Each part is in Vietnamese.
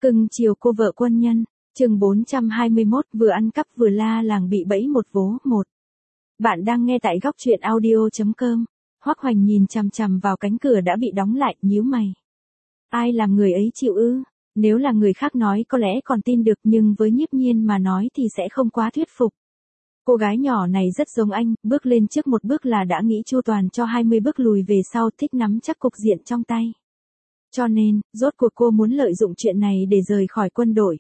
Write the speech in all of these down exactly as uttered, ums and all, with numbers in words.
Cưng chiều cô vợ quân nhân, chương bốn trăm hai mươi mốt vừa ăn cắp vừa la làng bị bẫy một vố một. Bạn đang nghe tại góc truyện audio chấm com. Hoắc Hoành nhìn chằm chằm vào cánh cửa đã bị đóng lại, nhíu mày. Ai làm người ấy chịu ư? Nếu là người khác nói có lẽ còn tin được, nhưng với Nhiếp Nhiên mà nói thì sẽ không quá thuyết phục. Cô gái nhỏ này rất giống anh, bước lên trước một bước là đã nghĩ chu toàn cho hai mươi bước lùi về sau, thích nắm chắc cục diện trong tay. Cho nên, rốt cuộc cô muốn lợi dụng chuyện này để rời khỏi quân đội.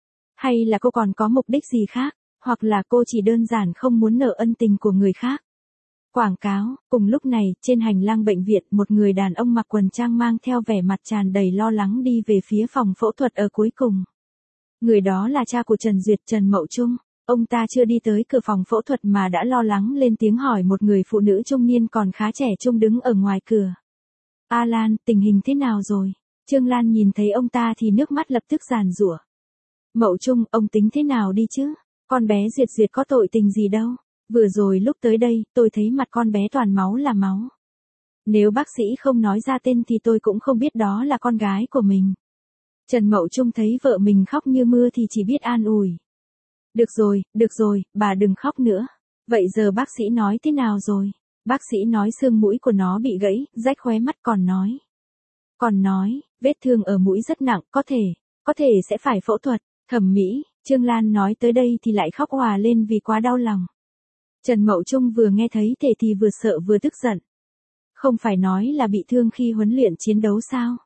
Hay là cô còn có mục đích gì khác, hoặc là cô chỉ đơn giản không muốn nợ ân tình của người khác. Quảng cáo, cùng lúc này, trên hành lang bệnh viện, một người đàn ông mặc quần trang mang theo vẻ mặt tràn đầy lo lắng đi về phía phòng phẫu thuật ở cuối cùng. Người đó là cha của Trần Duyệt, Trần Mậu Trung. Ông ta chưa đi tới cửa phòng phẫu thuật mà đã lo lắng lên tiếng hỏi một người phụ nữ trung niên còn khá trẻ trung đứng ở ngoài cửa. A Lan, tình hình thế nào rồi? Trương Lan nhìn thấy ông ta thì nước mắt lập tức giàn giụa. Mậu Trung, ông tính thế nào đi chứ? Con bé Duyệt Duyệt có tội tình gì đâu. Vừa rồi lúc tới đây, tôi thấy mặt con bé toàn máu là máu. Nếu bác sĩ không nói ra tên thì tôi cũng không biết đó là con gái của mình. Trần Mậu Trung thấy vợ mình khóc như mưa thì chỉ biết an ủi. Được rồi, được rồi, bà đừng khóc nữa. Vậy giờ bác sĩ nói thế nào rồi? Bác sĩ nói xương mũi của nó bị gãy, rách khóe mắt, còn nói. Còn nói, vết thương ở mũi rất nặng, có thể, có thể sẽ phải phẫu thuật, thẩm mỹ. Trương Lan nói tới đây thì lại khóc òa lên vì quá đau lòng. Trần Mậu Trung vừa nghe thấy thể thì vừa sợ vừa tức giận. Không phải nói là bị thương khi huấn luyện chiến đấu sao?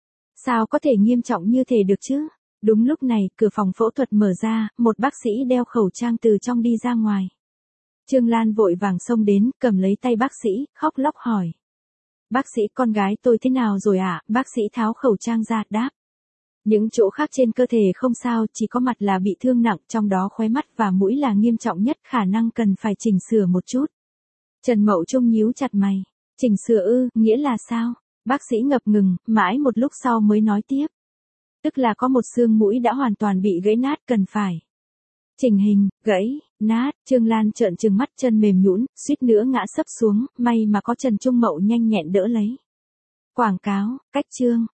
Sao có thể nghiêm trọng như thế được chứ? Đúng lúc này, cửa phòng phẫu thuật mở ra, một bác sĩ đeo khẩu trang từ trong đi ra ngoài. Trương Lan vội vàng xông đến, cầm lấy tay bác sĩ, khóc lóc hỏi. Bác sĩ, con gái tôi thế nào rồi ạ? À? Bác sĩ tháo khẩu trang ra, đáp. Những chỗ khác trên cơ thể không sao, chỉ có mặt là bị thương nặng, trong đó khóe mắt và mũi là nghiêm trọng nhất, khả năng cần phải chỉnh sửa một chút. Trần Mậu Trung nhíu chặt mày. Chỉnh sửa ư, nghĩa là sao? Bác sĩ ngập ngừng, mãi một lúc sau mới nói tiếp. Tức là có một xương mũi đã hoàn toàn bị gãy nát, cần phải chỉnh hình. Gãy, nát. Trương Lan trợn trừng mắt, chân mềm nhũn, suýt nữa ngã sấp xuống, may mà có Trần Trung Mậu nhanh nhẹn đỡ lấy. Quảng cáo, cách chương.